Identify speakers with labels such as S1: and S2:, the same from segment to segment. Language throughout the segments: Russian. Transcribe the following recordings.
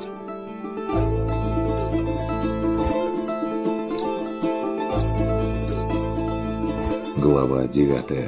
S1: Глава 9.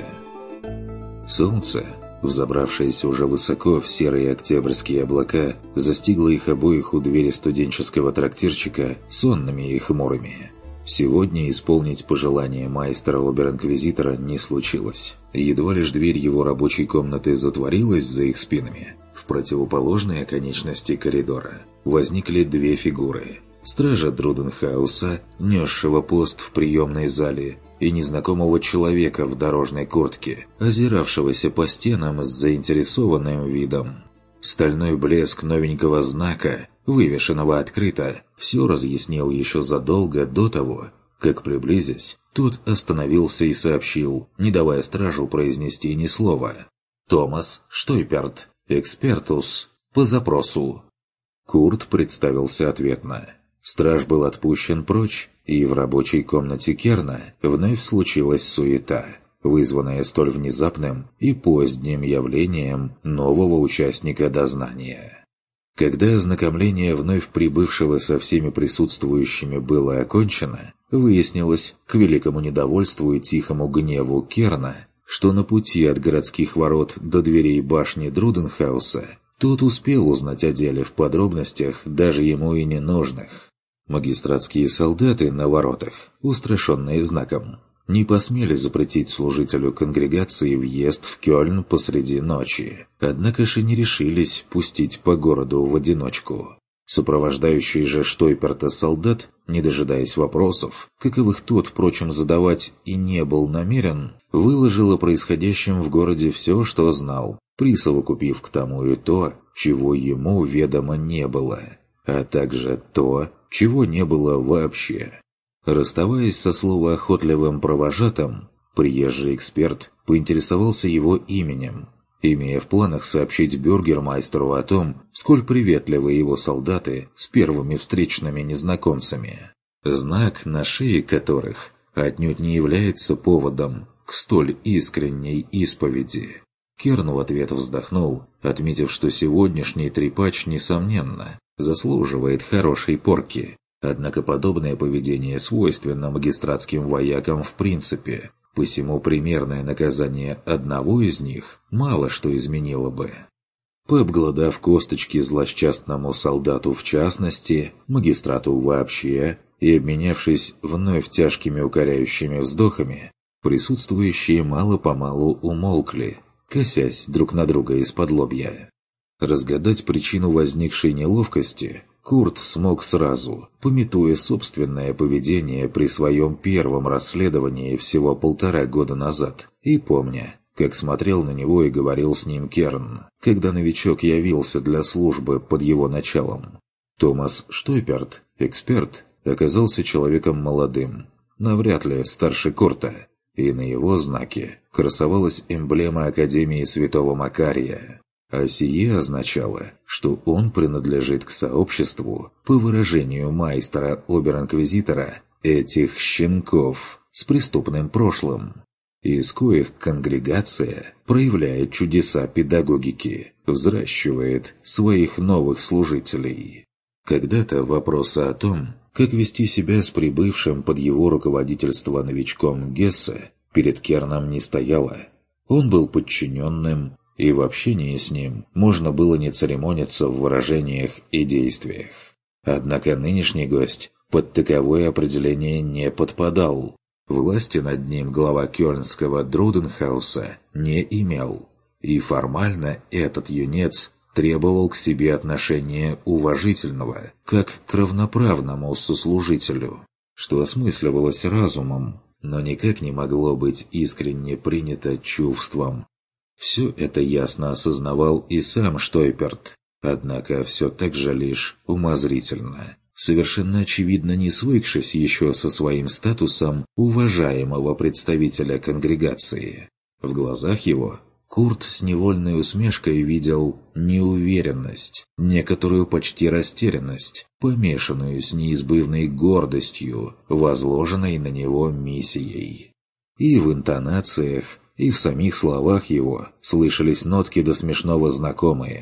S1: Солнце, взобравшееся уже высоко в серые октябрьские облака, застигло их обоих у двери студенческого трактирчика сонными и хмурыми. Сегодня исполнить пожелание майстра обер-инквизитора не случилось. Едва лишь дверь его рабочей комнаты затворилась за их спинами, в противоположной оконечности коридора возникли две фигуры. Стража Друденхауса, несшего пост в приемной зале, и незнакомого человека в дорожной куртке, озиравшегося по стенам с заинтересованным видом. Стальной блеск новенького знака, вывешенного открыто, все разъяснил еще задолго до того, как, приблизясь, тот остановился и сообщил, не давая стражу произнести ни слова: «Томас Штойперт, экспертус, по запросу». Курт представился ответно. Страж был отпущен прочь, и в рабочей комнате Керна вновь случилась суета, вызванная столь внезапным и поздним явлением нового участника дознания. Когда ознакомление вновь прибывшего со всеми присутствующими было окончено, выяснилось, к великому недовольству и тихому гневу Керна, что на пути от городских ворот до дверей башни Друденхауса тот успел узнать о деле в подробностях, даже ему и ненужных. Магистратские солдаты на воротах, устрашенные знаком, не посмели запретить служителю конгрегации въезд в Кёльн посреди ночи, однако же не решились пустить по городу в одиночку. Сопровождающий же Штойперта солдат, не дожидаясь вопросов, каковых тот, впрочем, задавать и не был намерен, выложил о происходящем в городе все, что знал, присовокупив к тому и то, чего ему ведомо не было, а также то, чего не было вообще. Расставаясь со словоохотливым провожатым, приезжий эксперт поинтересовался его именем, имея в планах сообщить бюргермайстеру о том, сколь приветливы его солдаты с первыми встречными незнакомцами, знак на шее которых отнюдь не является поводом к столь искренней исповеди. Керн в ответ вздохнул, отметив, что сегодняшний трепач, несомненно, заслуживает хорошей порки. Однако подобное поведение свойственно магистратским воякам в принципе, посему примерное наказание одного из них мало что изменило бы. Пообглодав косточки злосчастному солдату в частности, магистрату вообще, и обменявшись вновь тяжкими укоряющими вздохами, присутствующие мало-помалу умолкли, косясь друг на друга из-под лобья. Разгадать причину возникшей неловкости Курт смог сразу, памятуя собственное поведение при своем первом расследовании всего 1,5 года назад, и помня, как смотрел на него и говорил с ним Керн, когда новичок явился для службы под его началом. Томас Штойперт, эксперт, оказался человеком молодым, навряд ли старше Курта, и на его знаке красовалась эмблема Академии Святого Макария. А сие означало, что он принадлежит к сообществу, по выражению майстра обер-инквизитора, этих щенков с преступным прошлым, из коих конгрегация проявляет чудеса педагогики, взращивает своих новых служителей. Когда-то вопросы о том, как вести себя с прибывшим под его руководительство новичком Гессе, перед Керном не стояло. Он был подчиненным, и в общении с ним можно было не церемониться в выражениях и действиях. Однако нынешний гость под таковое определение не подпадал. Власти над ним глава кёльнского Друденхауса не имел, и формально этот юнец требовал к себе отношения уважительного, как к равноправному сослужителю, что осмысливалось разумом, но никак не могло быть искренне принято чувством. Все это ясно осознавал и сам Штойперт, однако все так же лишь умозрительно, совершенно очевидно не свыкшись еще со своим статусом уважаемого представителя конгрегации. В глазах его Курт с невольной усмешкой видел неуверенность, некоторую почти растерянность, помешанную с неизбывной гордостью, возложенной на него миссией. И в интонациях, и в самих словах его слышались нотки до смешного знакомые.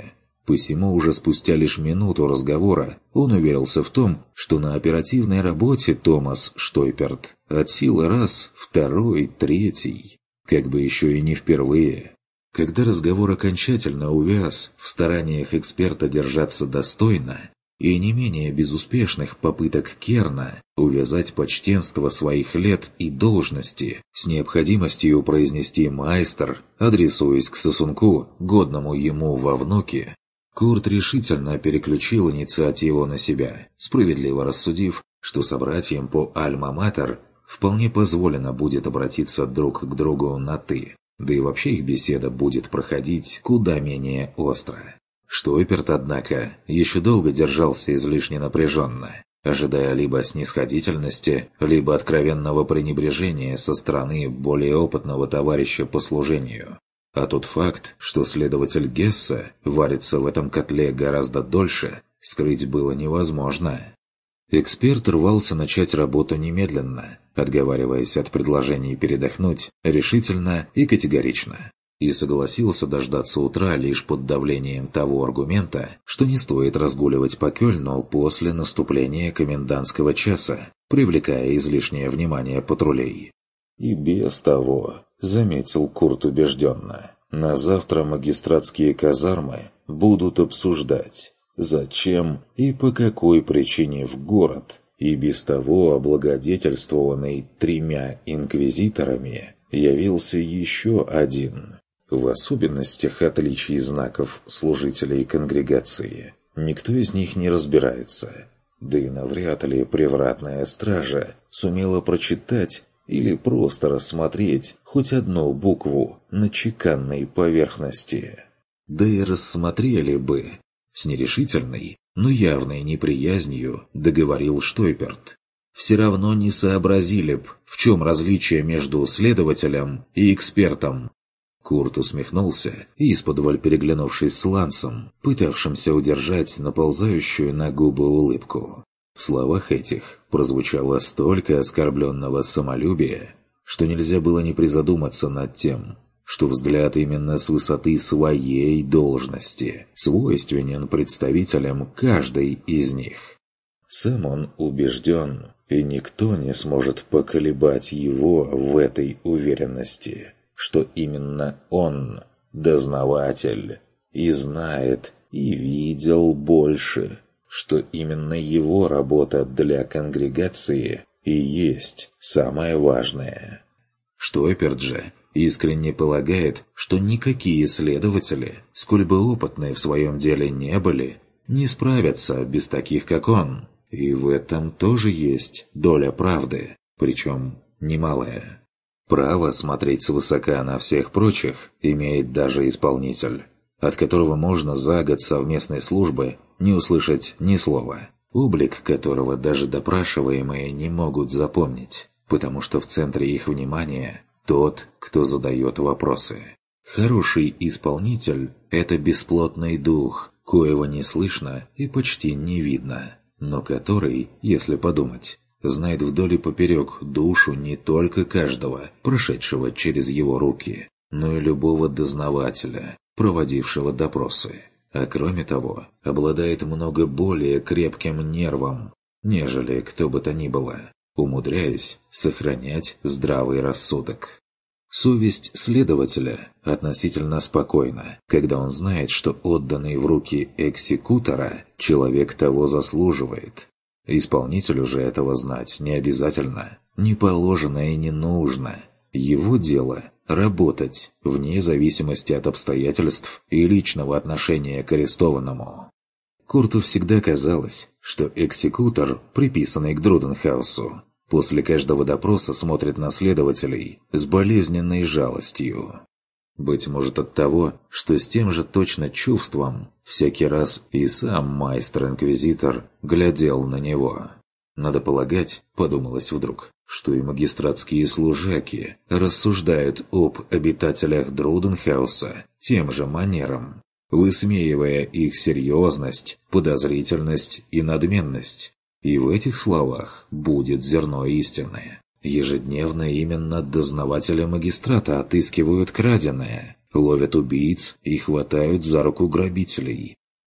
S1: Посему уже спустя лишь минуту разговора он уверился в том, что на оперативной работе Томас Штойперт от силы раз, второй, третий, как бы еще и не впервые. Когда разговор окончательно увяз в стараниях эксперта держаться достойно и не менее безуспешных попыток Керна увязать почтенство своих лет и должности с необходимостью произнести «майстер», адресуясь к сосунку, годному ему во внуки, Курт решительно переключил инициативу на себя, справедливо рассудив, что собратьям по «Альма-Матер» вполне позволено будет обратиться друг к другу на «ты», да и вообще их беседа будет проходить куда менее остро. Штойперт, однако, еще долго держался излишне напряженно, ожидая либо снисходительности, либо откровенного пренебрежения со стороны более опытного товарища по служению. А тот факт, что следователь Гесса варится в этом котле гораздо дольше, скрыть было невозможно. Эксперт рвался начать работу немедленно, отговариваясь от предложений передохнуть решительно и категорично, и согласился дождаться утра лишь под давлением того аргумента, что не стоит разгуливать по Кёльну после наступления комендантского часа, привлекая излишнее внимание патрулей. И без того, заметил Курт убежденно, на завтра магистратские казармы будут обсуждать, зачем и по какой причине в город, и без того облагодетельствованный 3 инквизиторами, явился еще один. В особенностях отличий знаков служителей конгрегации никто из них не разбирается, да и навряд ли привратная стража сумела прочитать или просто рассмотреть хоть одну букву на чеканной поверхности. Да и рассмотрели бы. С нерешительной, но явной неприязнью договорил Штойперт. Все равно не сообразили б, в чем различие между следователем и экспертом. Курт усмехнулся и, исподволь переглянувшись с Лансом, пытавшимся удержать наползающую на губы улыбку. В словах этих прозвучало столько оскорбленного самолюбия, что нельзя было не призадуматься над тем, что взгляд именно с высоты своей должности свойственен представителям каждой из них. Сам он убежден, и никто не сможет поколебать его в этой уверенности, что именно он, дознаватель, и знает, и видел больше, что именно его работа для конгрегации и есть самое важное. Штойперт же искренне полагает, что никакие следователи, сколь бы опытные в своем деле не были, не справятся без таких, как он. И в этом тоже есть доля правды, причем немалая. Право смотреть свысока на всех прочих имеет даже исполнитель, от которого можно за год совместной службы не услышать ни слова, облик которого даже допрашиваемые не могут запомнить, потому что в центре их внимания тот, кто задает вопросы. Хороший исполнитель – это бесплотный дух, коего не слышно и почти не видно, но который, если подумать, знает вдоль и поперек душу не только каждого, прошедшего через его руки, но и любого дознавателя, проводившего допросы, а кроме того, обладает много более крепким нервом, нежели кто бы то ни было, умудряясь сохранять здравый рассудок. Совесть следователя относительно спокойна, когда он знает, что отданный в руки экзекутора человек того заслуживает. Исполнителю же этого знать не обязательно, не положено и не нужно. Его дело – работать, вне зависимости от обстоятельств и личного отношения к арестованному. Курту всегда казалось, что экзекутор, приписанный к Друденхаусу, после каждого допроса смотрит на следователей с болезненной жалостью. Быть может от того, что с тем же точно чувством всякий раз и сам майстер-инквизитор глядел на него. Надо полагать, подумалось вдруг, что и магистратские служаки рассуждают об обитателях Друденхауса тем же манером, высмеивая их серьезность, подозрительность и надменность. И в этих словах будет зерно истины. Ежедневно именно дознаватели магистрата отыскивают краденое, ловят убийц и хватают за руку грабителей.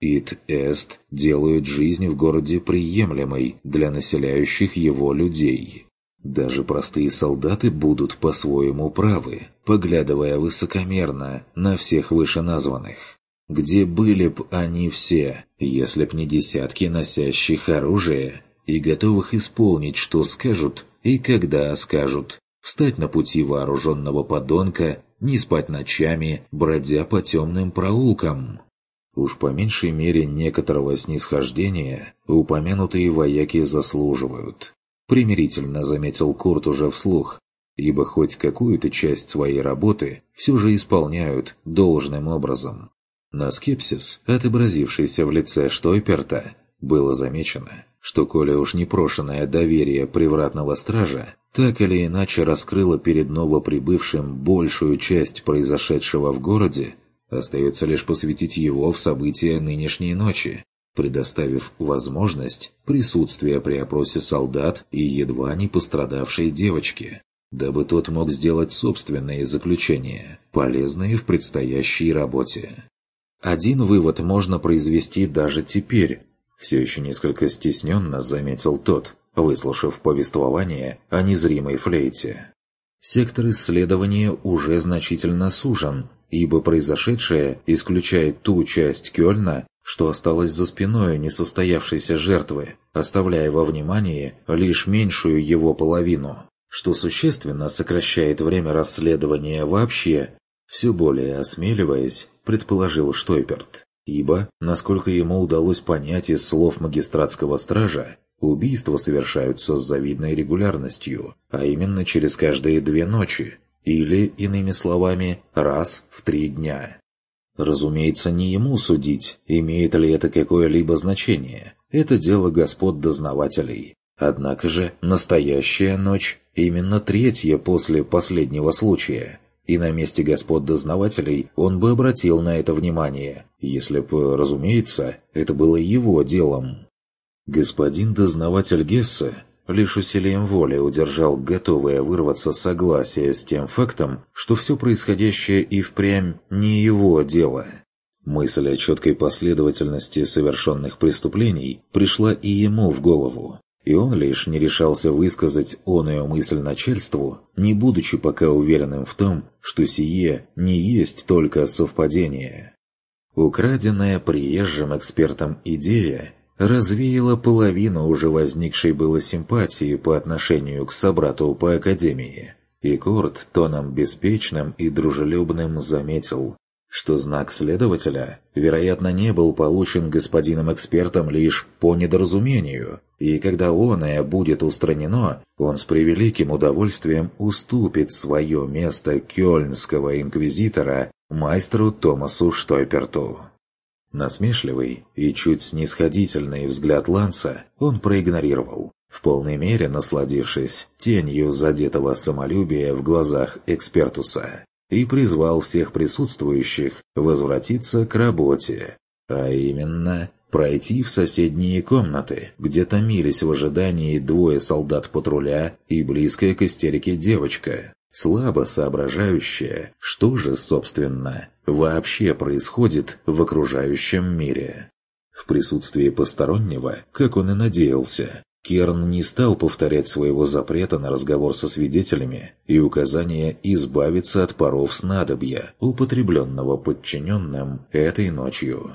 S1: «Ит эст» делают жизнь в городе приемлемой для населяющих его людей. Даже простые солдаты будут по-своему правы, поглядывая высокомерно на всех вышеназванных. Где были б они все, если б не десятки носящих оружие и готовых исполнить, что скажут и когда скажут, встать на пути вооруженного подонка, не спать ночами, бродя по темным проулкам? Уж по меньшей мере некоторого снисхождения упомянутые вояки заслуживают. Примирительно заметил Курт уже вслух, ибо хоть какую-то часть своей работы все же исполняют должным образом. На скепсис, отобразившийся в лице Штойперта, было замечено, что коли уж непрошенное доверие привратного стража так или иначе раскрыло перед новоприбывшим большую часть произошедшего в городе, остается лишь посвятить его в события нынешней ночи, предоставив возможность присутствия при опросе солдат и едва не пострадавшей девочки, дабы тот мог сделать собственные заключения, полезные в предстоящей работе. Один вывод можно произвести даже теперь, все еще несколько стесненно заметил тот, выслушав повествование о незримой флейте. Сектор исследования уже значительно сужен, ибо произошедшее исключает ту часть Кёльна, что осталось за спиной несостоявшейся жертвы, оставляя во внимании лишь меньшую его половину, что существенно сокращает время расследования вообще, все более осмеливаясь, предположил Штойперт, ибо, насколько ему удалось понять из слов магистратского стража, убийства совершаются с завидной регулярностью, а именно через каждые 2 ночи, или, иными словами, раз в 3 дня. Разумеется, не ему судить, имеет ли это какое-либо значение. Это дело господ дознавателей. Однако же настоящая ночь именно 3-я после последнего случая, и на месте господ дознавателей он бы обратил на это внимание, если бы, разумеется, это было его делом. Господин дознаватель Гессе лишь усилием воли удержал готовое вырваться согласие с тем фактом, что все происходящее и впрямь не его дело. Мысль о четкой последовательности совершенных преступлений пришла и ему в голову, и он лишь не решался высказать оную мысль начальству, не будучи пока уверенным в том, что сие не есть только совпадение. Украденная приезжим экспертом идея развеяла половину уже возникшей было симпатии по отношению к собрату по академии, и Курт тоном беспечным и дружелюбным заметил, что знак следователя, вероятно, не был получен господином-экспертом лишь по недоразумению, и когда оное будет устранено, он с превеликим удовольствием уступит свое место кёльнского инквизитора майстру Томасу Штойперту. Насмешливый и чуть снисходительный взгляд Ланса он проигнорировал, в полной мере насладившись тенью задетого самолюбия в глазах экспертуса, и призвал всех присутствующих возвратиться к работе, а именно пройти в соседние комнаты, где томились в ожидании 2 солдат патруля и близкая к истерике девочка, слабо соображающая, что же, собственно, вообще происходит в окружающем мире. В присутствии постороннего, как он и надеялся, Керн не стал повторять своего запрета на разговор со свидетелями и указания избавиться от паров снадобья, употребленного подчиненным этой ночью.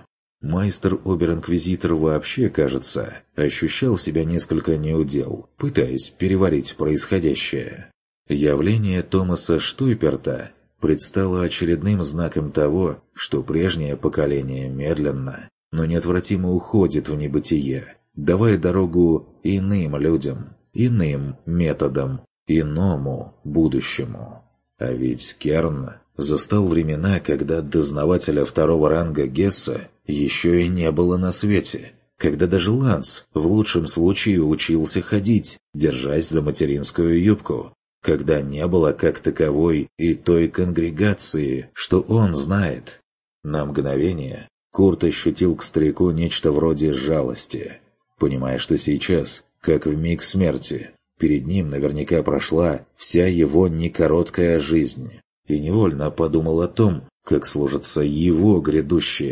S1: Майстер-обер-инквизитор вообще, кажется, ощущал себя несколько неудел, пытаясь переварить происходящее. Явление Томаса Штойперта предстало очередным знаком того, что прежнее поколение медленно, но неотвратимо уходит в небытие, давая дорогу иным людям, иным методам, иному будущему. А ведь Керн застал времена, когда дознавателя 2-го ранга Гесса еще и не было на свете, когда даже Ланс в лучшем случае учился ходить, держась за материнскую юбку, когда не было как таковой и той конгрегации, что он знает. На мгновение Курт ощутил к старику нечто вроде жалости, понимая, что сейчас, как в миг смерти, перед ним наверняка прошла вся его некороткая жизнь, и невольно подумал о том, как сложится его грядущее,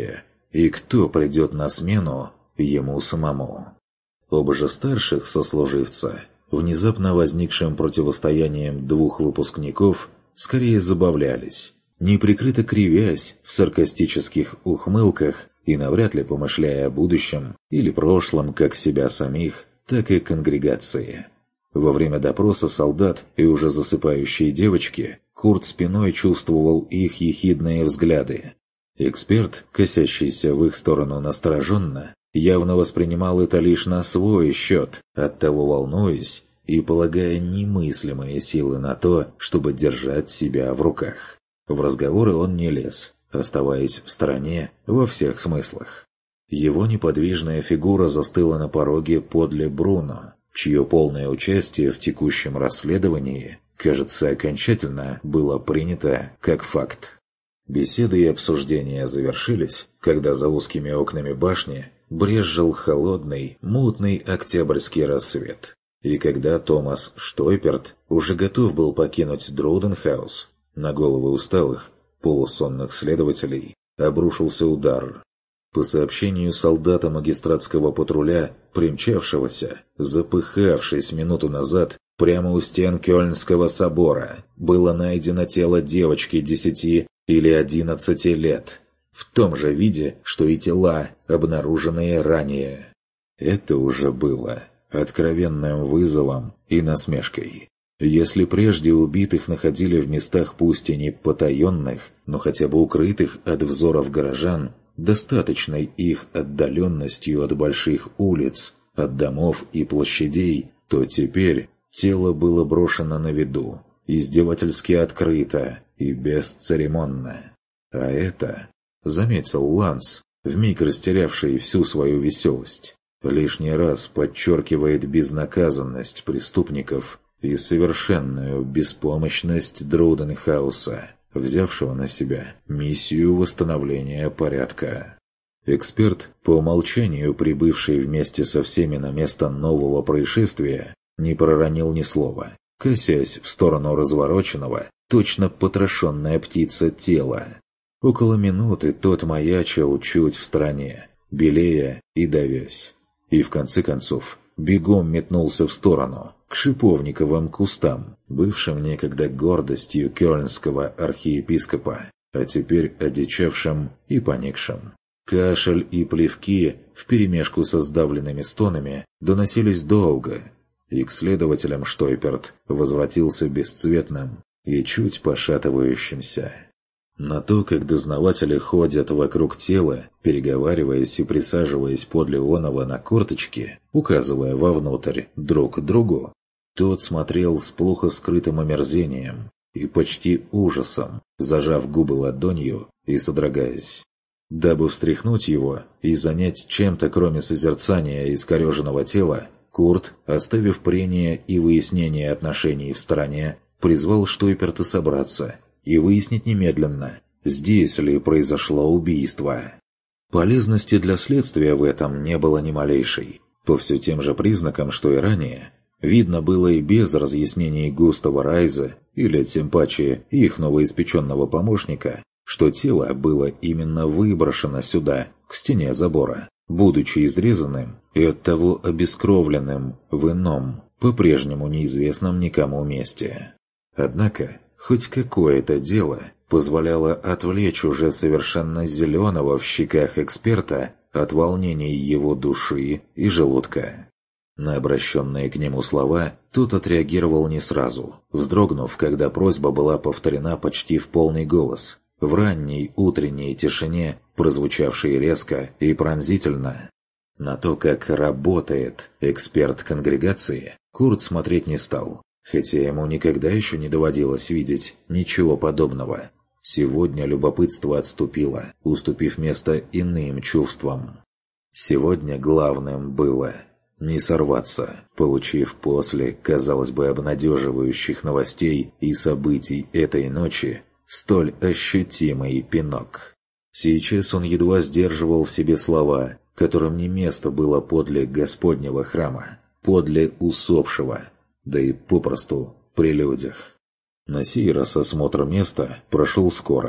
S1: и кто придет на смену ему самому. Оба же старших сослуживца, внезапно возникшим противостоянием двух выпускников, скорее забавлялись, неприкрыто кривясь в саркастических ухмылках и навряд ли помышляя о будущем или прошлом как себя самих, так и конгрегации. Во время допроса солдат и уже засыпающей девочки Курт спиной чувствовал их ехидные взгляды. Эксперт, косящийся в их сторону настороженно, явно воспринимал это лишь на свой счет, оттого волнуясь и полагая немыслимые силы на то, чтобы держать себя в руках. В разговоры он не лез, оставаясь в стороне во всех смыслах. Его неподвижная фигура застыла на пороге подле Бруно, чье полное участие в текущем расследовании, кажется, окончательно было принято как факт. Беседы и обсуждения завершились, когда за узкими окнами башни брезжил холодный, мутный октябрьский рассвет, и когда Томас Штойперт уже готов был покинуть Дроуденхаус, на головы усталых, полусонных следователей обрушился удар. По сообщению солдата магистратского патруля, примчавшегося, запыхавшись минуту назад, прямо у стен Кёльнского собора, было найдено тело девочки 10 или 11 лет, в том же виде, что и тела, обнаруженные ранее. Это уже было откровенным вызовом и насмешкой. Если прежде убитых находили в местах пусть и не потаенных, но хотя бы укрытых от взоров горожан, достаточной их отдаленностью от больших улиц, от домов и площадей, то теперь тело было брошено на виду, издевательски открыто и бесцеремонно. А это, заметил Ланс, вмиг растерявший всю свою веселость, лишний раз подчеркивает безнаказанность преступников и совершенную беспомощность Дроуденхауса, взявшего на себя миссию восстановления порядка. Эксперт, по умолчанию прибывший вместе со всеми на место нового происшествия, не проронил ни слова, косясь в сторону развороченного, точно потрошенная птица тела. Около минуты тот маячил чуть в стороне, белея и давясь. И в конце концов бегом метнулся в сторону, к шиповниковым кустам, бывшим некогда гордостью кёльнского архиепископа, а теперь одичавшим и поникшим. Кашель и плевки вперемешку со сдавленными стонами доносились долго, и к следователям Штойперт возвратился бесцветным и чуть пошатывающимся. На то, как дознаватели ходят вокруг тела, переговариваясь и присаживаясь подле оного на корточки, указывая вовнутрь друг другу, тот смотрел с плохо скрытым омерзением и почти ужасом, зажав губы ладонью и содрогаясь. Дабы встряхнуть его и занять чем-то, кроме созерцания искореженного тела, Курт, оставив прения и выяснение отношений в стороне, призвал Штойперта собраться и выяснить немедленно, здесь ли произошло убийство. Полезности для следствия в этом не было ни малейшей. По все тем же признакам, что и ранее, видно было и без разъяснений Густава Райза или тем паче их новоиспеченного помощника, что тело было именно выброшено сюда, к стене забора, будучи изрезанным и оттого обескровленным в ином, по-прежнему неизвестном никому месте. Однако, хоть какое-то дело позволяло отвлечь уже совершенно зеленого в щеках эксперта от волнений его души и желудка. На обращенные к нему слова тот отреагировал не сразу, вздрогнув, когда просьба была повторена почти в полный голос, в ранней утренней тишине, прозвучавшей резко и пронзительно. На то, как работает эксперт конгрегации, Курт смотреть не стал, хотя ему никогда еще не доводилось видеть ничего подобного. Сегодня любопытство отступило, уступив место иным чувствам. Сегодня главным было не сорваться, получив после, казалось бы, обнадеживающих новостей и событий этой ночи столь ощутимый пинок. Сейчас он едва сдерживал в себе слова, которым не место было подле Господнего храма, подле усопшего, да и попросту при людях. На сей раз осмотр места прошел скоро,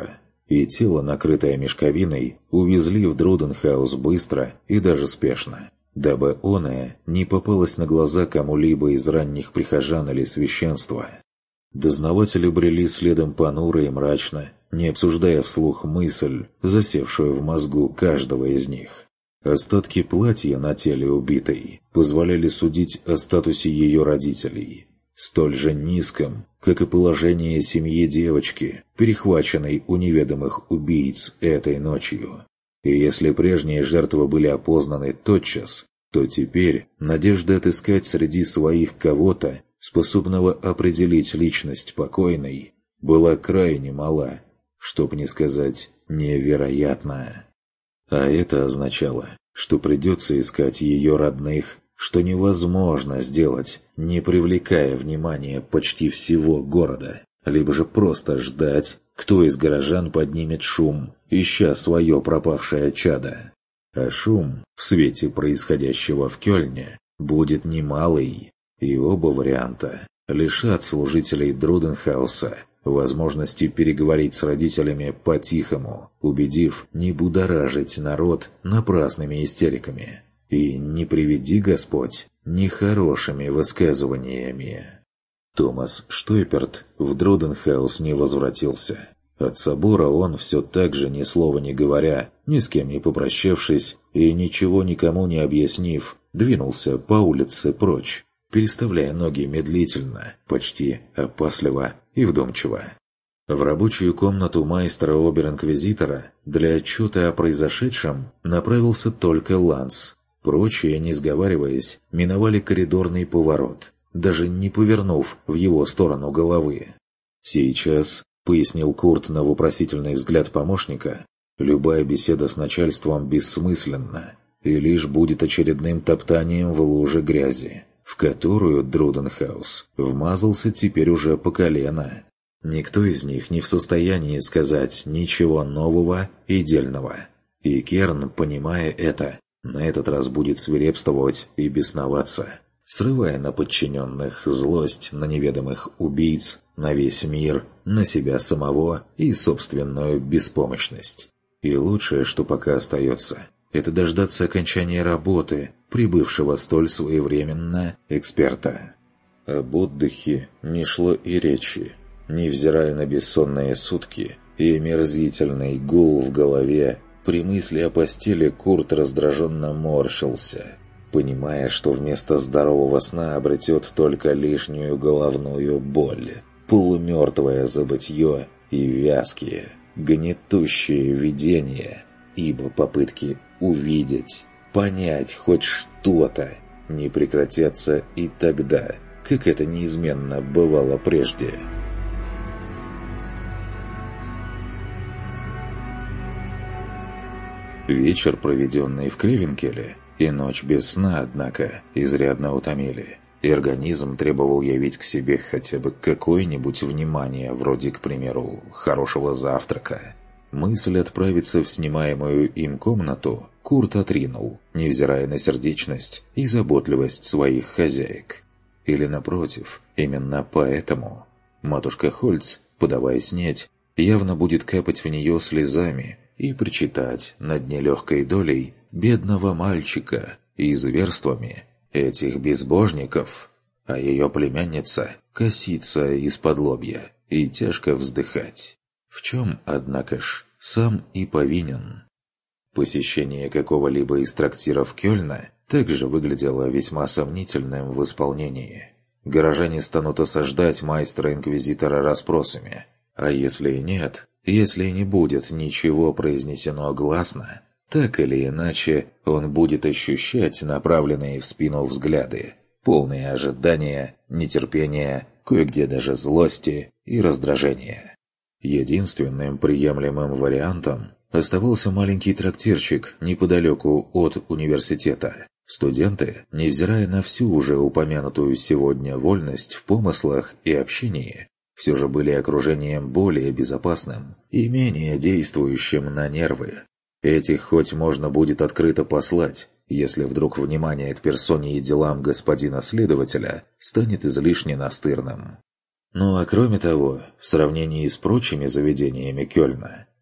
S1: и тело, накрытое мешковиной, увезли в Друденхаус быстро и даже спешно, дабы оное не попалось на глаза кому-либо из ранних прихожан или священства. Дознаватели брели следом понуро и мрачно, не обсуждая вслух мысль, засевшую в мозгу каждого из них. Остатки платья на теле убитой позволяли судить о статусе ее родителей, столь же низком, как и положение семьи девочки, перехваченной у неведомых убийц этой ночью. И если прежние жертвы были опознаны тотчас, то теперь надежда отыскать среди своих кого-то, способного определить личность покойной, была крайне мала, чтоб не сказать невероятна. А это означало, что придется искать ее родных, что невозможно сделать, не привлекая внимания почти всего города, либо же просто ждать, кто из горожан поднимет шум, ища свое пропавшее чадо. А шум в свете происходящего в Кёльне будет немалый, и оба варианта лишат служителей Друденхауса возможности переговорить с родителями по-тихому, убедив не будоражить народ напрасными истериками и, не приведи Господь, нехорошими высказываниями. Томас Штойперт в Друденхаус не возвратился. От собора он все так же, ни слова не говоря, ни с кем не попрощавшись и ничего никому не объяснив, двинулся по улице прочь, переставляя ноги медлительно, почти опасливо и вдумчиво. В рабочую комнату майстра-обер-инквизитора для отчета о произошедшем направился только Ланс. Прочие, не сговариваясь, миновали коридорный поворот, даже не повернув в его сторону головы. «Сейчас», — пояснил Курт на вопросительный взгляд помощника, «любая беседа с начальством бессмысленна и лишь будет очередным топтанием в луже грязи, в которую Друденхаус вмазался теперь уже по колено. Никто из них не в состоянии сказать ничего нового и дельного. И Керн, понимая это, на этот раз будет свирепствовать и бесноваться, срывая на подчиненных злость на неведомых убийц, на весь мир, на себя самого и собственную беспомощность. И лучшее, что пока остается, это дождаться окончания работы прибывшего столь своевременно эксперта». Об отдыхе не шло и речи, невзирая на бессонные сутки и омерзительный гул в голове. При мысли о постели Курт раздраженно морщился, понимая, что вместо здорового сна обретет только лишнюю головную боль, полумертвое забытье и вязкие, гнетущие видения, ибо попытки увидеть, понять хоть что-то не прекратятся и тогда, как это неизменно бывало прежде. Вечер, проведенный в Кревенкеле, и ночь без сна, однако, изрядно утомили, и организм требовал явить к себе хотя бы какое-нибудь внимание, вроде, к примеру, хорошего завтрака. Мысль отправиться в снимаемую им комнату Курт отринул, невзирая на сердечность и заботливость своих хозяек. Или, напротив, именно поэтому матушка Хольц, подавая снедь, явно будет капать в нее слезами и причитать над нелегкой долей бедного мальчика и зверствами этих безбожников, а ее племянница коситься из-под лобья и тяжко вздыхать. В чем, однако ж, сам и повинен. Посещение какого-либо из трактиров Кёльна также выглядело весьма сомнительным в исполнении. Горожане станут осаждать майстра-инквизитора расспросами, а если и нет, если и не будет ничего произнесено гласно, так или иначе он будет ощущать направленные в спину взгляды, полные ожидания, нетерпения, кое-где даже злости и раздражения. Единственным приемлемым вариантом оставался маленький трактирчик неподалеку от университета. Студенты, невзирая на всю уже упомянутую сегодня вольность в помыслах и общении, все же были окружением более безопасным и менее действующим на нервы. Этих хоть можно будет открыто послать, если вдруг внимание к персоне и делам господина следователя станет излишне настырным. Ну а кроме того, в сравнении с прочими заведениями Кёльна,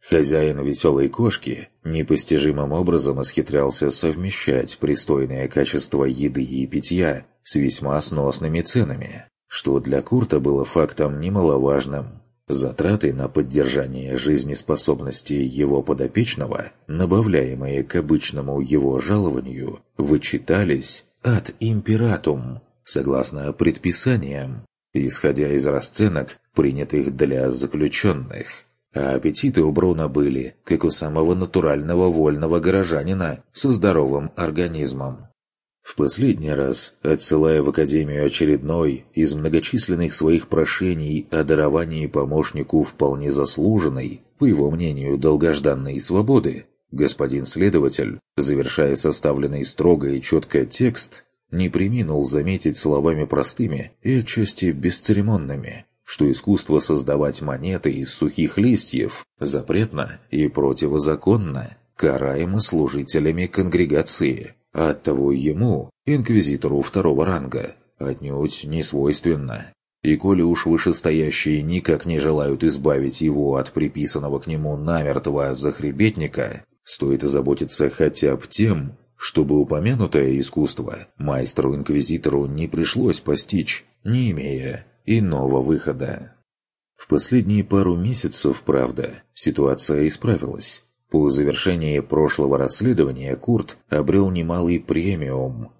S1: Хозяин веселой кошки непостижимым образом исхитрялся совмещать пристойное качество еды и питья с весьма сносными ценами, что для Курта было фактом немаловажным. Затраты на поддержание жизнеспособности его подопечного, набавляемые к обычному его жалованию, вычитались ad imperatum, согласно предписаниям, исходя из расценок, принятых для заключенных. А аппетиты у Бруно были, как у самого натурального вольного горожанина со здоровым организмом. В последний раз, отсылая в Академию очередной из многочисленных своих прошений о даровании помощнику вполне заслуженной, по его мнению, долгожданной свободы, господин следователь, завершая составленный строго и четко текст, не преминул заметить словами простыми и отчасти бесцеремонными, что искусство создавать монеты из сухих листьев запретно и противозаконно, караемо служителями конгрегации. А оттого ему, инквизитору второго ранга, отнюдь не свойственно. И коли уж вышестоящие никак не желают избавить его от приписанного к нему намертво захребетника, стоит озаботиться хотя бы тем, чтобы упомянутое искусство майстру-инквизитору не пришлось постичь, не имея иного выхода. В последние пару месяцев, правда, ситуация исправилась. По завершении прошлого расследования Курт обрел немалый премию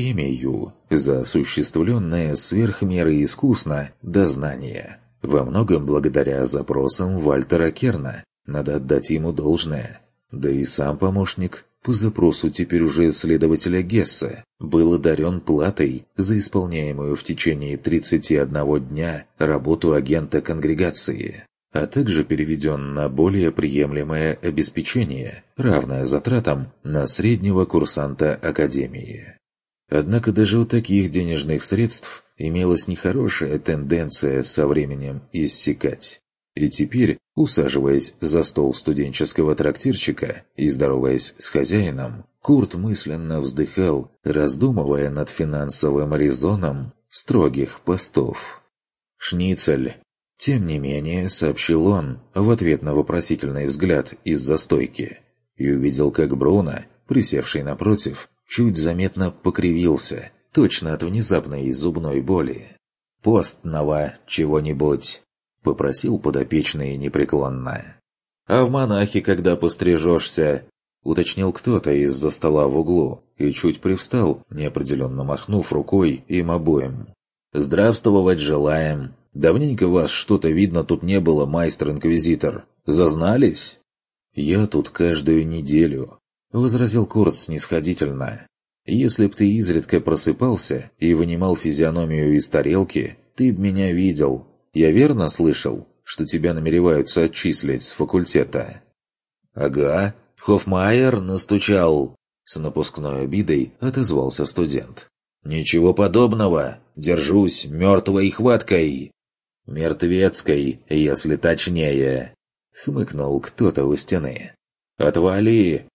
S1: за осуществленное сверх меры искусно дознание. Во многом благодаря запросам Вальтера Керна, надо отдать ему должное. Да и сам помощник, по запросу теперь уже следователя Гесса, был одарен платой за исполняемую в течение 31 дня работу агента конгрегации, а также переведен на более приемлемое обеспечение, равное затратам на среднего курсанта Академии. Однако даже у таких денежных средств имелась нехорошая тенденция со временем иссякать. И теперь, усаживаясь за стол студенческого трактирчика и здороваясь с хозяином, Курт мысленно вздыхал, раздумывая над финансовым резоном строгих постов. «Шницель!» Тем не менее, сообщил он в ответ на вопросительный взгляд из-за стойки, и увидел, как Бруно, присевший напротив, чуть заметно покривился, точно от внезапной зубной боли. «Постного чего-нибудь!» — попросил подопечный непреклонно. «А в монахи когда пострижешься?» — уточнил кто-то из-за стола в углу, и чуть привстал, неопределенно махнув рукой им обоим. «Здравствовать желаем! Давненько вас что-то видно тут не было, майстер-инквизитор. Зазнались?» «Я тут каждую неделю», — возразил Курт снисходительно. «Если б ты изредка просыпался и вынимал физиономию из тарелки, ты б меня видел. Я верно слышал, что тебя намереваются отчислить с факультета?» «Ага, Хофмайер настучал», — с напускной обидой отозвался студент. «Ничего подобного. Держусь мертвой хваткой». «Мертвецкой, если точнее», — хмыкнул кто-то у стены. «Отвали!»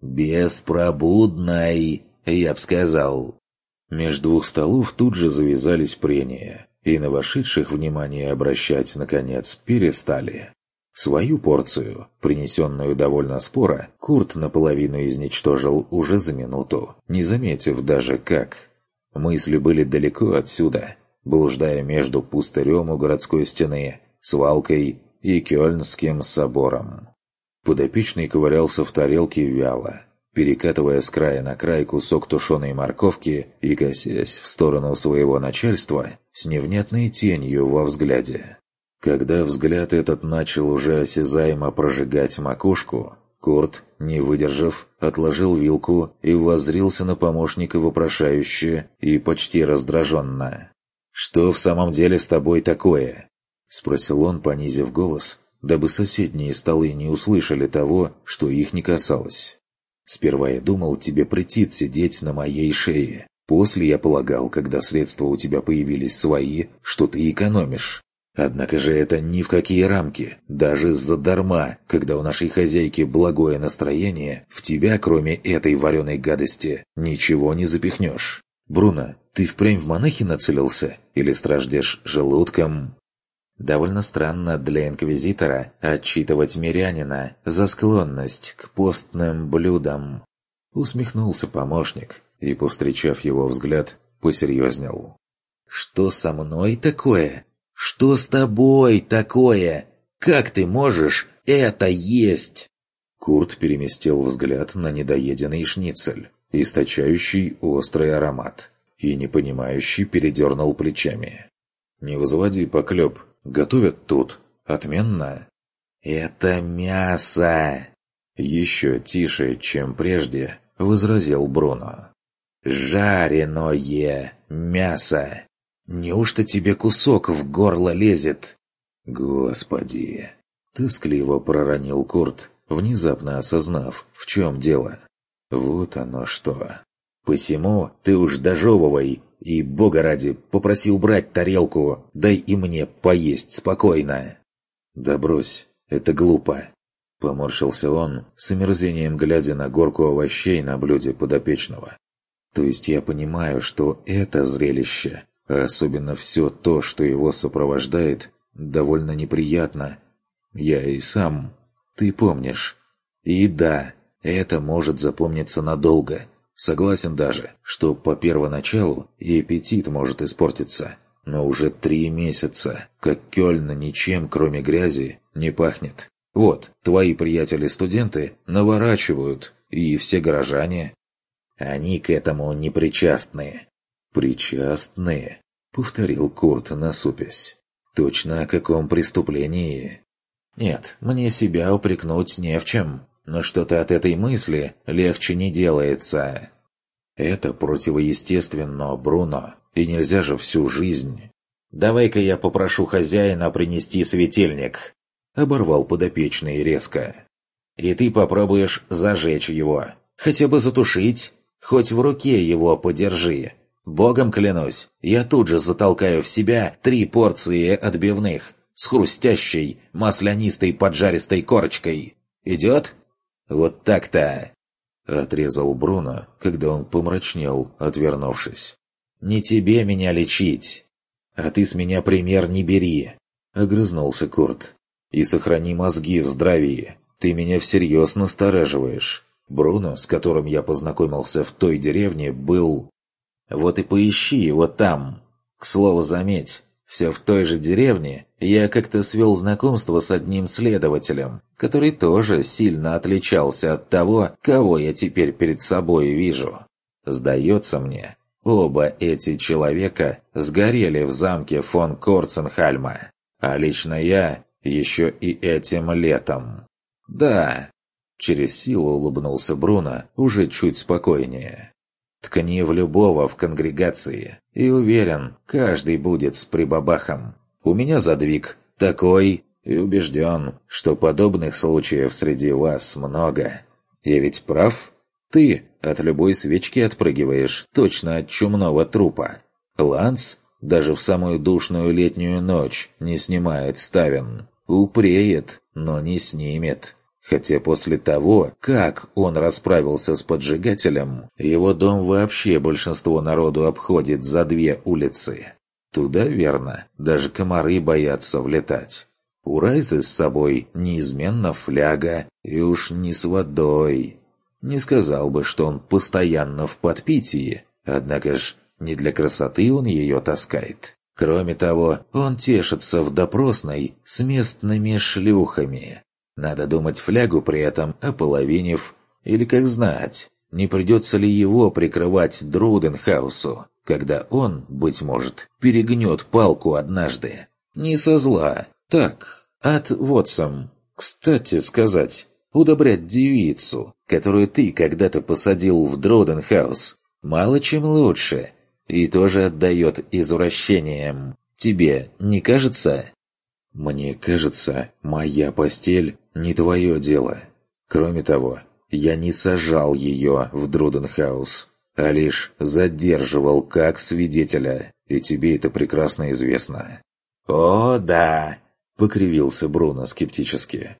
S1: «Беспробудной, я б сказал». Меж двух столов тут же завязались прения, и на вошедших внимание обращать, наконец, перестали. Свою порцию, принесенную довольно споро, Курт наполовину изничтожил уже за минуту, не заметив даже как. Мысли были далеко отсюда, блуждая между пустырем у городской стены, свалкой и Кёльнским собором. Подопечный ковырялся в тарелке вяло, перекатывая с края на край кусок тушеной морковки и косясь в сторону своего начальства с невнятной тенью во взгляде. Когда взгляд этот начал уже осязаемо прожигать макушку, Курт, не выдержав, отложил вилку и воззрился на помощника вопрошающе и почти раздраженно. «Что в самом деле с тобой такое?» — спросил он, понизив голос, дабы соседние столы не услышали того, что их не касалось. «Сперва я думал, тебе претит сидеть на моей шее. После я полагал, когда средства у тебя появились свои, что ты экономишь. Однако же это ни в какие рамки, даже задарма, когда у нашей хозяйки благое настроение, в тебя, кроме этой вареной гадости, ничего не запихнешь. Бруно, ты впрямь в монахи нацелился? Или страждешь желудком?» Довольно странно для инквизитора отчитывать мирянина за склонность к постным блюдам. Усмехнулся помощник и, повстречав его взгляд, посерьезнел. «Что со мной такое? Что с тобой такое? Как ты можешь это есть?» Курт переместил взгляд на недоеденный шницель, источающий острый аромат, и непонимающий передернул плечами. «Не возводи поклеп, готовят тут. Отменно». «Это мясо!» Еще тише, чем прежде, возразил Бруно. «Жареное мясо! Неужто тебе кусок в горло лезет?» «Господи!» — тоскливо проронил Курт, внезапно осознав, в чем дело. «Вот оно что! Посему ты уж дожевывай, и, бога ради, попроси убрать тарелку, дай и мне поесть спокойно!» «Да брось, это глупо!» Поморщился он, с омерзением глядя на горку овощей на блюде подопечного. «То есть я понимаю, что это зрелище, а особенно все то, что его сопровождает, довольно неприятно. Я и сам, ты помнишь. И да, это может запомниться надолго. Согласен даже, что по первоначалу и аппетит может испортиться. Но уже 3 месяца, как Кёльн ничем, кроме грязи, не пахнет. Вот, твои приятели-студенты наворачивают, и все горожане. Они к этому не причастны». «Причастны?» — повторил Курт, насупясь. «Точно о каком преступлении?» «Нет, мне себя упрекнуть не в чем, но что-то от этой мысли легче не делается». «Это противоестественно, Бруно, и нельзя же всю жизнь». «Давай-ка я попрошу хозяина принести светильник», — оборвал подопечный резко. «И ты попробуешь зажечь его, хотя бы затушить, хоть в руке его подержи. Богом клянусь, я тут же затолкаю в себя 3 порции отбивных с хрустящей, маслянистой поджаристой корочкой. Идет? Вот так-то!» Отрезал Бруно, когда он помрачнел, отвернувшись. «Не тебе меня лечить! А ты с меня пример не бери!» — огрызнулся Курт. «И сохрани мозги в здравии. Ты меня всерьез настораживаешь. Бруно, с которым я познакомился в той деревне, был...» «Вот и поищи его там. К слову, заметь, все в той же деревне я как-то свел знакомство с одним следователем, который тоже сильно отличался от того, кого я теперь перед собой вижу. Сдается мне, оба эти человека сгорели в замке фон Корценхальма, а лично я еще и этим летом. Да!» Через силу улыбнулся Бруно, уже чуть спокойнее. «Ткни в любого в конгрегации, и уверен, каждый будет с прибабахом. У меня задвиг такой, и убежден, что подобных случаев среди вас много. Я ведь прав? Ты от любой свечки отпрыгиваешь, точно от чумного трупа. Ланс даже в самую душную летнюю ночь не снимает ставен. Упреет, но не снимет. Хотя после того, как он расправился с поджигателем, его дом вообще большинство народу обходит за 2 улицы. Туда, верно, даже комары боятся влетать. У Райзы с собой неизменно фляга, и уж не с водой. Не сказал бы, что он постоянно в подпитии, однако ж не для красоты он ее таскает. Кроме того, он тешится в допросной с местными шлюхами. Надо думать, флягу при этом ополовинив, или как знать, не придется ли его прикрывать Друденхаусу, когда он, быть может, перегнет палку однажды. Не со зла, так, от Вотсом. Кстати сказать, удобрять девицу, которую ты когда-то посадил в Друденхаус, мало чем лучше, и тоже отдает извращениям. Тебе не кажется? «Мне кажется, моя постель не твое дело. Кроме того, я не сажал ее в Друденхаус, а лишь задерживал как свидетеля, и тебе это прекрасно известно». «О, да!» — покривился Бруно скептически.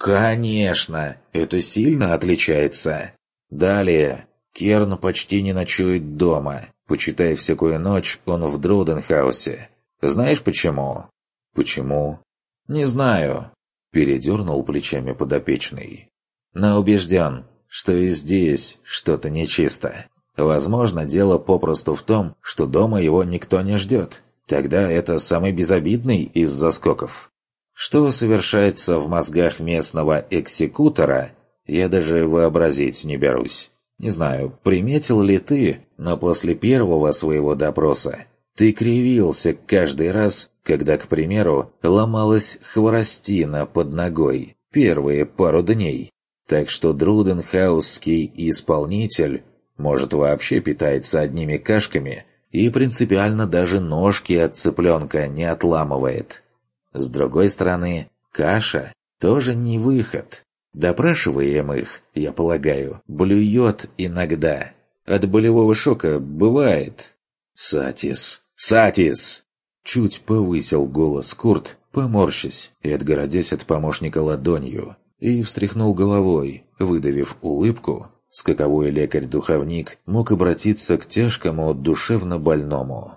S1: «Конечно! Это сильно отличается. Далее, Керн почти не ночует дома. Почитай, всякую ночь он в Друденхаусе. Знаешь почему?» Почему? Не знаю. Передернул плечами подопечный. Но убежден, что и здесь что-то нечисто. Возможно, дело попросту в том, что дома его никто не ждет. Тогда это самый безобидный из заскоков. Что совершается в мозгах местного экзекутора, я даже вообразить не берусь. Не знаю, приметил ли ты, но после первого своего допроса ты кривился каждый раз, когда, к примеру, ломалась хворостина под ногой первые пару дней. Так что друденхаусский исполнитель, может, вообще питается одними кашками и принципиально даже ножки от цыпленка не отламывает. С другой стороны, каша тоже не выход. Допрашиваемых, я полагаю, блюет иногда. От болевого шока бывает. «Сатис! Сатис!» Чуть повысил голос Курт, поморщась и отгородясь от помощника ладонью, и встряхнул головой, выдавив улыбку, с каковой лекарь-духовник мог обратиться к тяжкому душевно больному.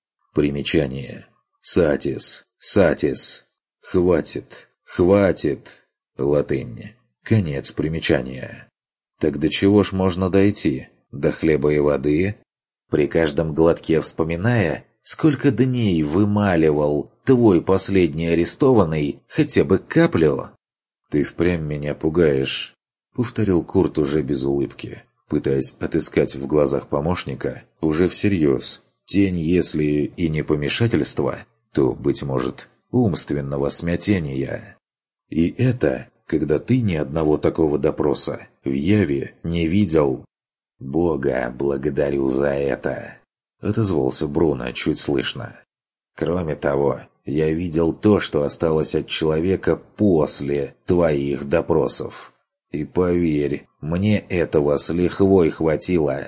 S1: Примечание. «Сатис! Сатис! Хватит! Хватит!» Латынь. Конец примечания. Так до чего ж можно дойти? До хлеба и воды? При каждом глотке вспоминая, сколько дней вымаливал твой последний арестованный хотя бы каплю? «Ты впрямь меня пугаешь», — повторил Курт уже без улыбки, пытаясь отыскать в глазах помощника уже всерьез тень, если и не помешательства, то, быть может, умственного смятения. И это, когда ты ни одного такого допроса в яве не видел. «Бога благодарю за это», — отозвался Бруно чуть слышно. «Кроме того, я видел то, что осталось от человека после твоих допросов. И поверь, мне этого с лихвой хватило».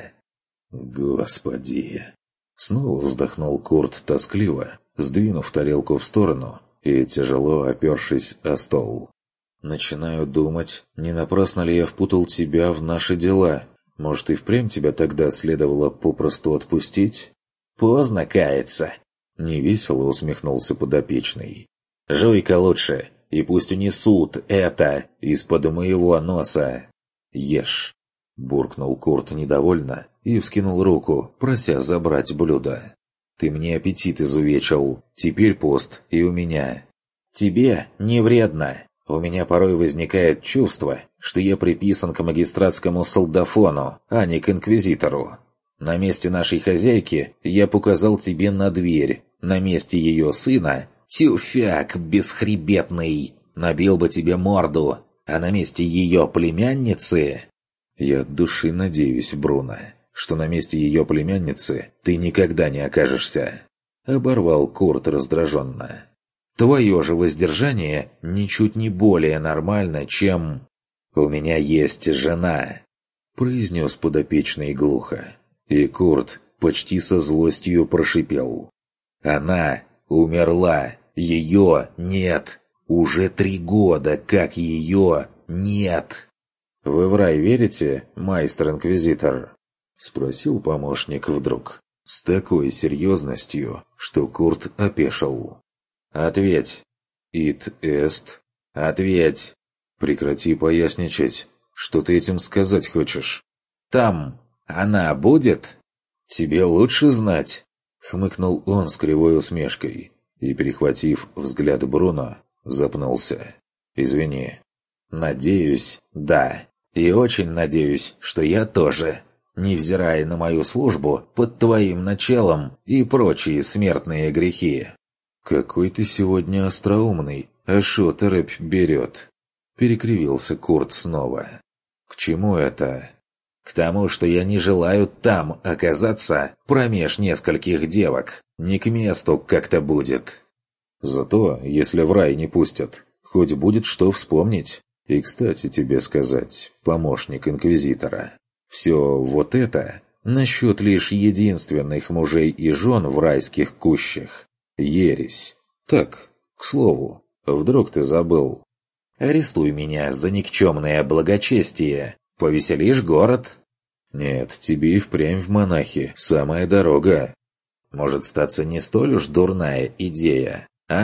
S1: «Господи!» Снова вздохнул Курт тоскливо, сдвинув тарелку в сторону и тяжело опершись о стол. «Начинаю думать, не напрасно ли я впутал тебя в наши дела. Может, и впрямь тебя тогда следовало попросту отпустить?» «Поздно каяться!» — невесело усмехнулся подопечный. «Жуй-ка лучше, и пусть унесут это из-под моего носа!» «Ешь!» — буркнул Курт недовольно и вскинул руку, прося забрать блюдо. «Ты мне аппетит изувечил, теперь пост и у меня». «Тебе не вредно. У меня порой возникает чувство, что я приписан к магистратскому солдафону, а не к инквизитору. На месте нашей хозяйки я показал тебе на дверь, на месте ее сына — тюфяк бесхребетный, набил бы тебе морду, а на месте ее племянницы...» «Я от души надеюсь, Бруно, что на месте ее племянницы ты никогда не окажешься», — оборвал Курт раздраженно. «Твое же воздержание ничуть не более нормально, чем...» «У меня есть жена», — произнес подопечный глухо. И Курт почти со злостью прошипел. «Она умерла! Ее нет! Уже 3 года, как ее нет!» «Вы в рай верите, майстер-инквизитор?» — спросил помощник вдруг, с такой серьезностью, что Курт опешил. «Ответь!» «Ит эст?» «Ответь!» «Прекрати поясничать. Что ты этим сказать хочешь?» «Там она будет?» «Тебе лучше знать!» — хмыкнул он с кривой усмешкой и, перехватив взгляд Бруно, запнулся. «Извини». «Надеюсь, да. И очень надеюсь, что я тоже, невзирая на мою службу под твоим началом и прочие смертные грехи». «Какой ты сегодня остроумный, а шо торопь берет?» — перекривился Курт снова. «К чему это?» «К тому, что я не желаю там оказаться промеж нескольких девок. Не к месту как-то будет». «Зато, если в рай не пустят, хоть будет что вспомнить. И, кстати, тебе сказать, помощник инквизитора, все вот это насчет лишь единственных мужей и жен в райских кущах — ересь. Так, к слову, вдруг ты забыл». «Арестуй меня за никчемное благочестие. Повеселишь город?» «Нет, тебе и впрямь в монахи самая дорога». «Может, статься не столь уж дурная идея, а?»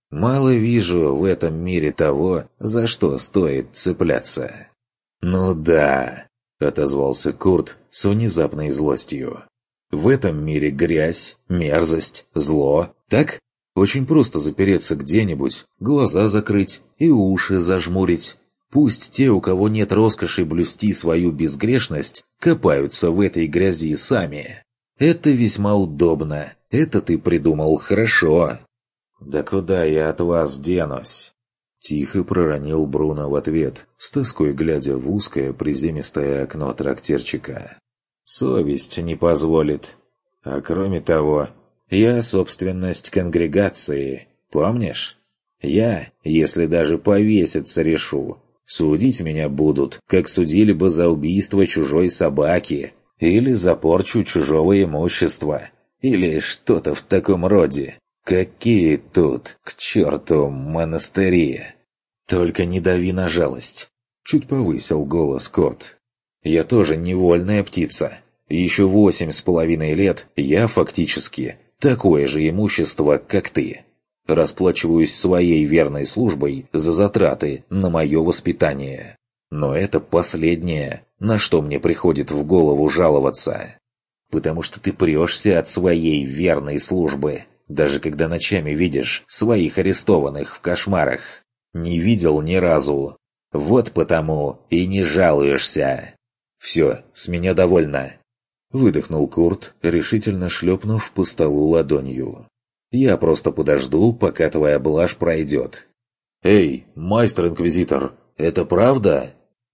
S1: Мало вижу в этом мире того, за что стоит цепляться». «Ну да», — отозвался Курт с внезапной злостью. «В этом мире грязь, мерзость, зло, так? Очень просто запереться где-нибудь, глаза закрыть и уши зажмурить. Пусть те, у кого нет роскоши блюсти свою безгрешность, копаются в этой грязи сами. Это весьма удобно, это ты придумал хорошо». «Да куда я от вас денусь?» Тихо проронил Бруно в ответ, с тоской глядя в узкое приземистое окно трактирчика. «Совесть не позволит. А кроме того, я собственность конгрегации, помнишь? Я, если даже повеситься решу, судить меня будут, как судили бы за убийство чужой собаки, или за порчу чужого имущества, или что-то в таком роде. Какие тут, к черту, монастыри! Только не дави на жалость!» Чуть повысил голос Корт. «Я тоже невольная птица. Еще 8,5 лет я фактически такое же имущество, как ты. Расплачиваюсь своей верной службой за затраты на мое воспитание. Но это последнее, на что мне приходит в голову жаловаться. Потому что ты прешься от своей верной службы, даже когда ночами видишь своих арестованных в кошмарах. Не видел ни разу. Вот потому и не жалуешься. Все, с меня довольно». Выдохнул Курт, решительно шлепнув по столу ладонью. «Я просто подожду, пока твоя блажь пройдет». «Эй, майстер-инквизитор, это правда?»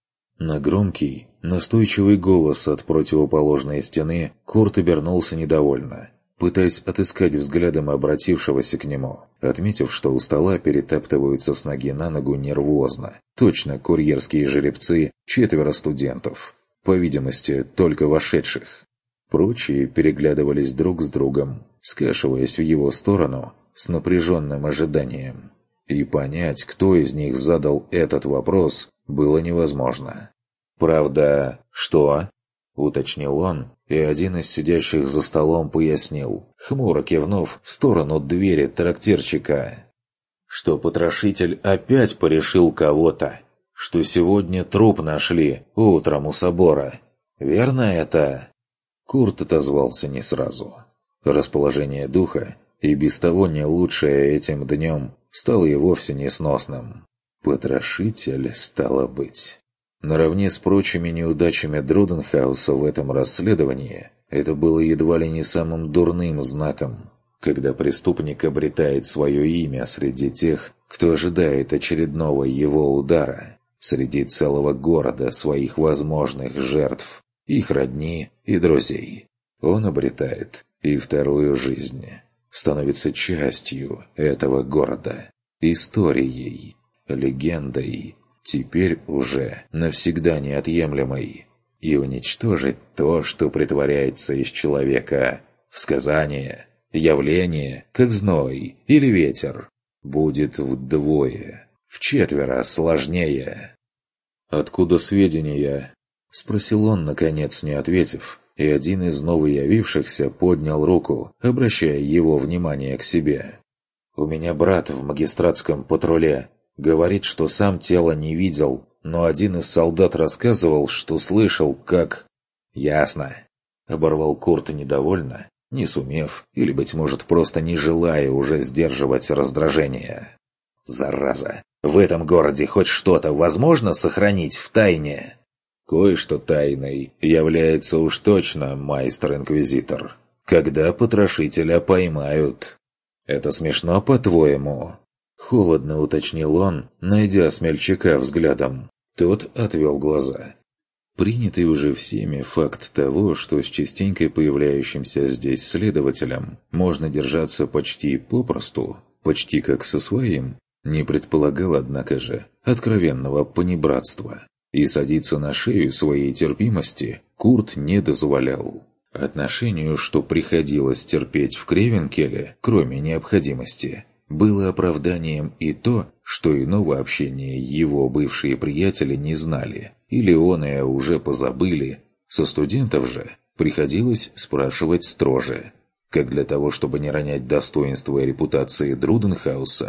S1: На громкий, настойчивый голос от противоположной стены Курт обернулся недовольно, пытаясь отыскать взглядом обратившегося к нему, отметив, что у стола перетаптываются с ноги на ногу нервозно. Точно курьерские жеребцы, 4 студентов, по видимости, только вошедших. Прочие переглядывались друг с другом, скашиваясь в его сторону с напряженным ожиданием. И понять, кто из них задал этот вопрос, было невозможно. «Правда, что?» — уточнил он, и один из сидящих за столом пояснил, хмуро кивнув в сторону двери трактирчика, что потрошитель опять порешил кого-то, что сегодня труп нашли утром у собора. Верно это?» Курт отозвался не сразу. Расположение духа, и без того не лучшее этим днем, стало и вовсе несносным. Потрошитель, стало быть. Наравне с прочими неудачами Друденхауса в этом расследовании, это было едва ли не самым дурным знаком, когда преступник обретает свое имя среди тех, кто ожидает очередного его удара, среди целого города своих возможных жертв, их родни и друзей. Он обретает и вторую жизнь, становится частью этого города, историей, легендой, теперь уже навсегда неотъемлемой, и уничтожить то, что притворяется из человека в сказание, явление, как зной или ветер, будет вдвое, вчетверо сложнее. «Откуда сведения?» — спросил он, наконец, не ответив, и один из новоявившихся поднял руку, обращая его внимание к себе. «У меня брат в магистратском патруле. Говорит, что сам тело не видел, но один из солдат рассказывал, что слышал, как...» «Ясно», — оборвал Курт недовольно, не сумев, или, быть может, просто не желая уже сдерживать раздражение. «Зараза! В этом городе хоть что-то возможно сохранить в тайне?» «Кое-что тайной является уж точно, майстер-инквизитор. Когда потрошителя поймают». «Это смешно, по-твоему?» Холодно уточнил он, найдя смельчака взглядом. Тот отвел глаза. Принятый уже всеми факт того, что с частенько появляющимся здесь следователем можно держаться почти попросту, почти как со своим, не предполагал, однако же, откровенного понебратства. И садиться на шею своей терпимости Курт не дозволял. Отношению, что приходилось терпеть в Кревенкеле, кроме необходимости, было оправданием и то, что иного общения его бывшие приятели не знали, или оное уже позабыли. Со студентов же приходилось спрашивать строже, как для того, чтобы не ронять достоинства и репутации Друденхауса,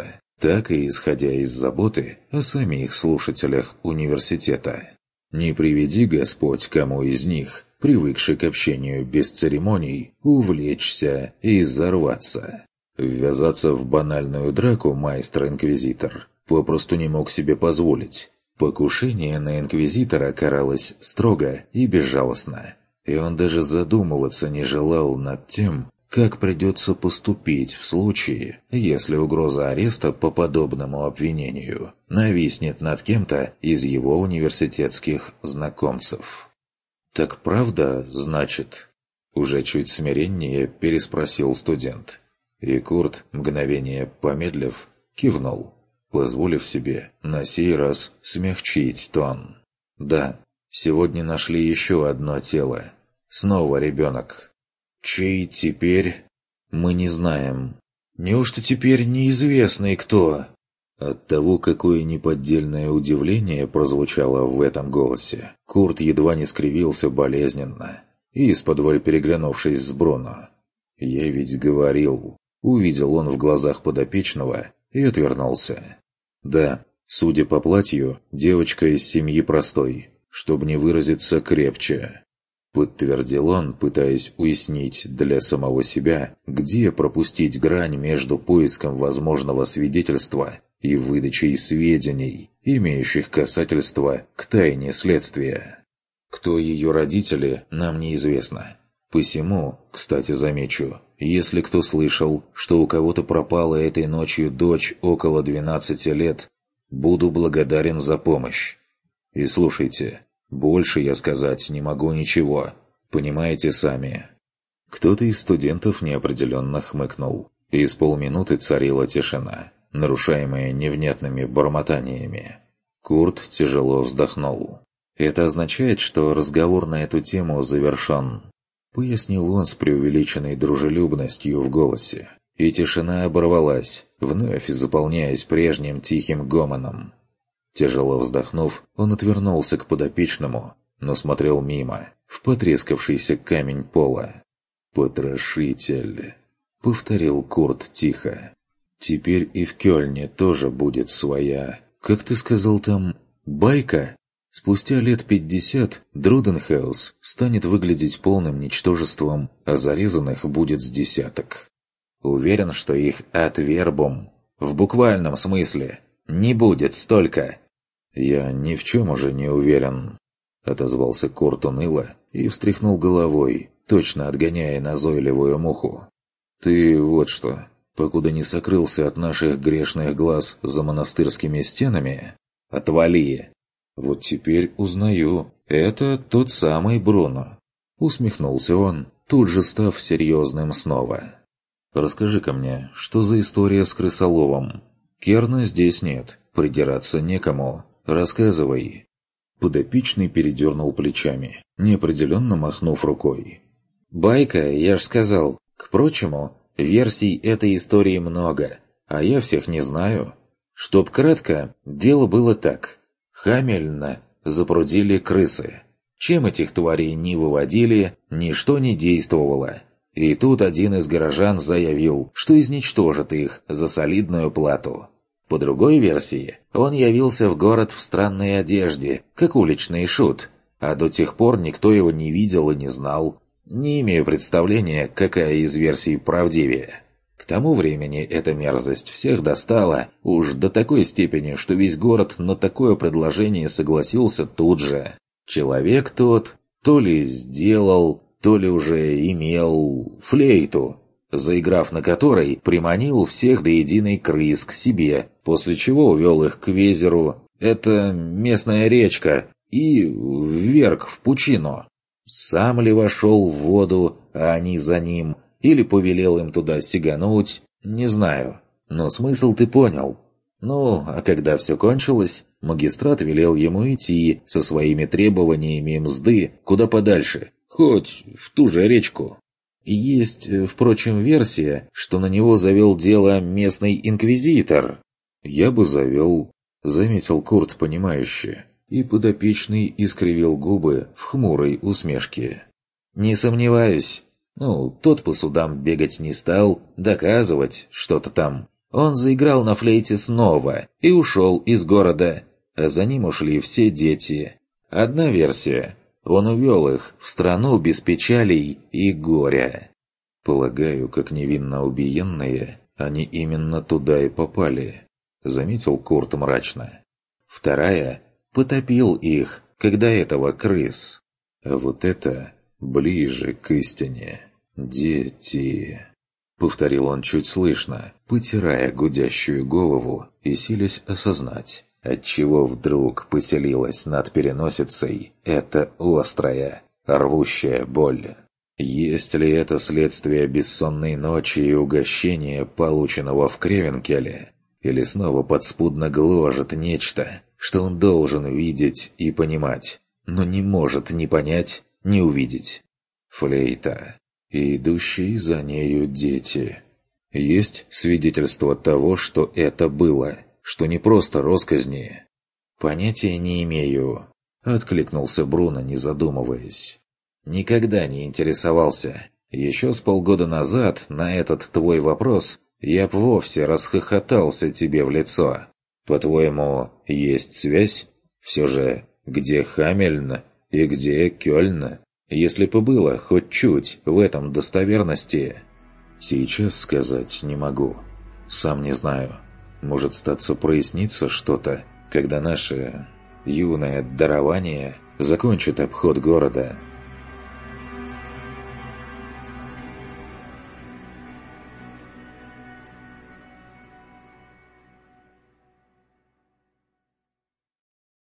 S1: так и исходя из заботы о самих слушателях университета. Не приведи Господь кому из них, привыкший к общению без церемоний, увлечься и взорваться. Ввязаться в банальную драку майстер-инквизитор попросту не мог себе позволить. Покушение на инквизитора каралось строго и безжалостно, и он даже задумываться не желал над тем, как придется поступить в случае, если угроза ареста по подобному обвинению нависнет над кем-то из его университетских знакомцев. «Так правда, значит?» – уже чуть смиреннее переспросил студент. И Курт, мгновение помедлив, кивнул, позволив себе на сей раз смягчить тон. «Да, сегодня нашли еще одно тело. Снова ребенок. Чей теперь? Мы не знаем. Неужто теперь неизвестный кто?» От того, какое неподдельное удивление прозвучало в этом голосе, Курт едва не скривился болезненно, исподволь переглянувшись с Бруно. «Я ведь говорил...» Увидел он в глазах подопечного и отвернулся. «Да, судя по платью, девочка из семьи простой, чтобы не выразиться крепче». Подтвердил он, пытаясь уяснить для самого себя, где пропустить грань между поиском возможного свидетельства и выдачей сведений, имеющих касательство к тайне следствия. Кто ее родители, нам неизвестно. Посему, кстати, замечу, если кто слышал, что у кого-то пропала этой ночью дочь около 12 лет, буду благодарен за помощь. И слушайте, больше я сказать не могу ничего, понимаете сами». Кто-то из студентов неопределенно хмыкнул, и с полминуты царила тишина, нарушаемая невнятными бормотаниями. Курт тяжело вздохнул. «Это означает, что разговор на эту тему завершен», — пояснил он с преувеличенной дружелюбностью в голосе. И тишина оборвалась, вновь заполняясь прежним тихим гомоном. Тяжело вздохнув, он отвернулся к подопечному, но смотрел мимо, в потрескавшийся камень пола. «Потрошитель», — повторил Курт тихо. «Теперь и в Кёльне тоже будет своя... Как ты сказал там? Байка?» Спустя лет 50 Друденхаус станет выглядеть полным ничтожеством, а зарезанных будет с десяток. Уверен, что их адвербум, в буквальном смысле, не будет столько. «Я ни в чем уже не уверен», — отозвался Курт уныло и встряхнул головой, точно отгоняя назойливую муху. «Ты вот что, покуда не сокрылся от наших грешных глаз за монастырскими стенами, отвали!» «Вот теперь узнаю, это тот самый Бруно», — усмехнулся он, тут же став серьезным снова. «Расскажи-ка мне, что за история с крысоловом? Керна здесь нет, придираться некому. Рассказывай». Подопечный передернул плечами, неопределенно махнув рукой. «Байка, я ж сказал. К прочему, версий этой истории много, а я всех не знаю. Чтоб кратко, дело было так. Хамельно запрудили крысы. Чем этих тварей не выводили, ничто не действовало. И тут один из горожан заявил, что изничтожит их за солидную плату. По другой версии, он явился в город в странной одежде, как уличный шут, а до тех пор никто его не видел и не знал. Не имею представления, какая из версий правдивее. К тому времени эта мерзость всех достала уж до такой степени, что весь город на такое предложение согласился тут же. Человек тот то ли сделал, то ли уже имел флейту, заиграв на которой, приманил всех до единой крыс к себе, после чего увел их к Везеру, это местная речка, и вверг в пучину. Сам ли вошел в воду, а они за ним, или повелел им туда сигануть, не знаю. Но смысл ты понял. Ну, а когда все кончилось, магистрат велел ему идти со своими требованиями мзды куда подальше, хоть в ту же речку. Есть, впрочем, версия, что на него завел дело местный инквизитор. «Я бы завел», — заметил Курт понимающе, и подопечный искривил губы в хмурой усмешке. «Не сомневаюсь. Ну, тот по судам бегать не стал, доказывать что-то там. Он заиграл на флейте снова и ушел из города, а за ним ушли все дети. Одна версия. Он увел их в страну без печалей и горя. Полагаю, как невинно убиенные, они именно туда и попали, заметил Курт мрачно. Вторая. Потопил их, когда этого крыс. А вот это ближе к истине. Дети. Повторил он чуть слышно, потирая гудящую голову и силясь осознать, отчего вдруг поселилась над переносицей эта острая, рвущая боль. Есть ли это следствие бессонной ночи и угощения, полученного в Кревенкеле, или снова подспудно гложет нечто, что он должен видеть и понимать, но не может ни понять, ни увидеть? Флейта. И идущие за нею дети. Есть свидетельство того, что это было, что не просто росказни. «Понятия не имею», — откликнулся Бруно, не задумываясь. «Никогда не интересовался. Еще с полгода назад на этот твой вопрос я б вовсе расхохотался тебе в лицо. По-твоему, есть связь? Все же, где Хамельн и где Кёльн? Если бы было хоть чуть в этом достоверности. Сейчас сказать не могу. Сам не знаю. Может, статься прояснится что-то, когда наше юное дарование закончит обход города».